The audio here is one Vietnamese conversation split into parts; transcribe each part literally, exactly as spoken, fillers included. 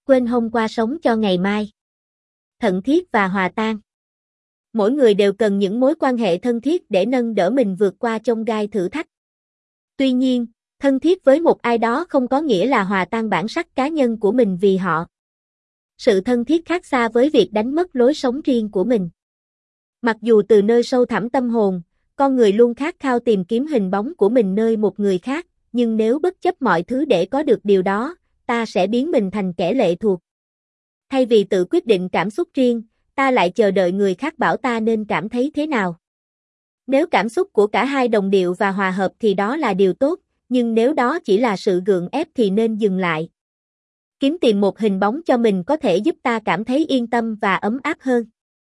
quên hôm qua sống cho ngày mai. Thận thiết và hòa tan. Mỗi người đều cần những mối quan hệ thân thiết để nâng đỡ mình vượt qua chông gai thử thách. Tuy nhiên, thân thiết với một ai đó không có nghĩa là hòa tan bản sắc cá nhân của mình vì họ. Sự thân thiết khác xa với việc đánh mất lối sống riêng của mình. Mặc dù từ nơi sâu thẳm tâm hồn, con người luôn khát khao tìm kiếm hình bóng của mình nơi một người khác, nhưng nếu bất chấp mọi thứ để có được điều đó, ta sẽ biến mình thành kẻ lệ thuộc. Thay vì tự quyết định cảm xúc riêng, ta lại chờ đợi người khác bảo ta nên cảm thấy thế nào. Nếu cảm xúc của cả hai đồng điệu và hòa hợp thì đó là điều tốt, nhưng nếu đó chỉ là sự gượng ép thì nên dừng lại. Kiếm tìm một hình bóng cho mình có thể giúp ta cảm thấy yên tâm và ấm áp hơn.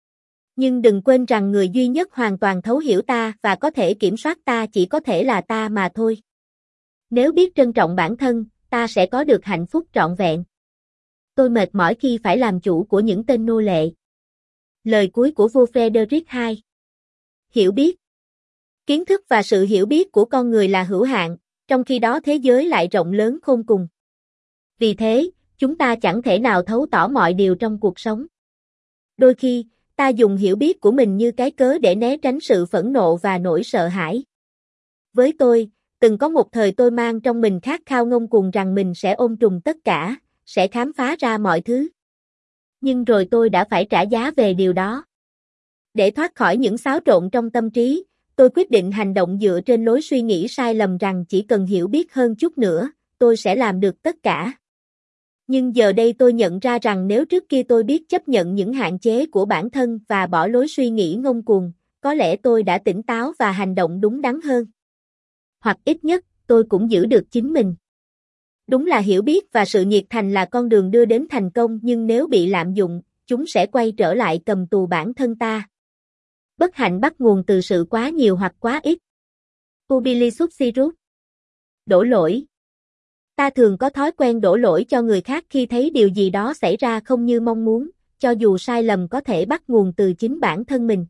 Nhưng đừng quên rằng người duy nhất hoàn toàn thấu hiểu ta và có thể kiểm soát ta chỉ có thể là ta mà thôi. Nếu biết trân trọng bản thân, ta sẽ có được hạnh phúc trọn vẹn. Tôi mệt mỏi khi phải làm chủ của những tên nô lệ. Lời cuối của vua Frederick đệ nhị. Hiểu biết. Kiến thức và sự hiểu biết của con người là hữu hạn, trong khi đó thế giới lại rộng lớn khôn cùng. Vì thế, chúng ta chẳng thể nào thấu tỏ mọi điều trong cuộc sống. Đôi khi, ta dùng hiểu biết của mình như cái cớ để né tránh sự phẫn nộ và nỗi sợ hãi. Với tôi, từng có một thời tôi mang trong mình khát khao ngông cuồng rằng mình sẽ ôm trùm tất cả, sẽ khám phá ra mọi thứ. Nhưng rồi tôi đã phải trả giá về điều đó. Để thoát khỏi những xáo trộn trong tâm trí, tôi quyết định hành động dựa trên lối suy nghĩ sai lầm rằng chỉ cần hiểu biết hơn chút nữa, tôi sẽ làm được tất cả. Nhưng giờ đây tôi nhận ra rằng nếu trước kia tôi biết chấp nhận những hạn chế của bản thân và bỏ lối suy nghĩ ngông cuồng, có lẽ tôi đã tỉnh táo và hành động đúng đắn hơn. Hoặc ít nhất, tôi cũng giữ được chính mình. Đúng là hiểu biết và sự nhiệt thành là con đường đưa đến thành công, nhưng nếu bị lạm dụng, chúng sẽ quay trở lại cầm tù bản thân ta. Bất hạnh bắt nguồn từ sự quá nhiều hoặc quá ít. Publilisusirus. Đổ lỗi. Ta thường có thói quen đổ lỗi cho người khác khi thấy điều gì đó xảy ra không như mong muốn, cho dù sai lầm có thể bắt nguồn từ chính bản thân mình.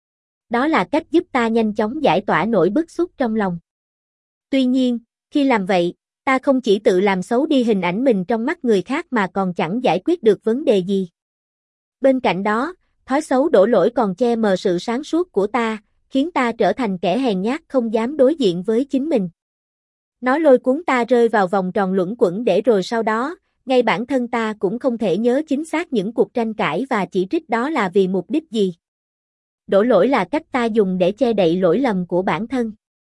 Đó là cách giúp ta nhanh chóng giải tỏa nỗi bức xúc trong lòng. Tuy nhiên, khi làm vậy, ta không chỉ tự làm xấu đi hình ảnh mình trong mắt người khác mà còn chẳng giải quyết được vấn đề gì. Bên cạnh đó, thói xấu đổ lỗi còn che mờ sự sáng suốt của ta, khiến ta trở thành kẻ hèn nhát không dám đối diện với chính mình. Nó lôi cuốn ta rơi vào vòng tròn luẩn quẩn để rồi sau đó, ngay bản thân ta cũng không thể nhớ chính xác những cuộc tranh cãi và chỉ trích đó là vì mục đích gì. Đổ lỗi là cách ta dùng để che đậy lỗi lầm của bản thân.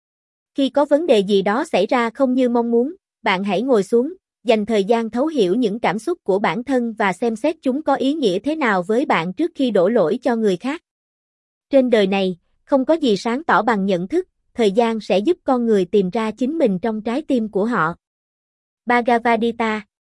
Khi có vấn đề gì đó xảy ra không như mong muốn, bạn hãy ngồi xuống, dành thời gian thấu hiểu những cảm xúc của bản thân và xem xét chúng có ý nghĩa thế nào với bạn trước khi đổ lỗi cho người khác. Trên đời này, không có gì sáng tỏ bằng nhận thức, thời gian sẽ giúp con người tìm ra chính mình trong trái tim của họ. Bhagavad Gita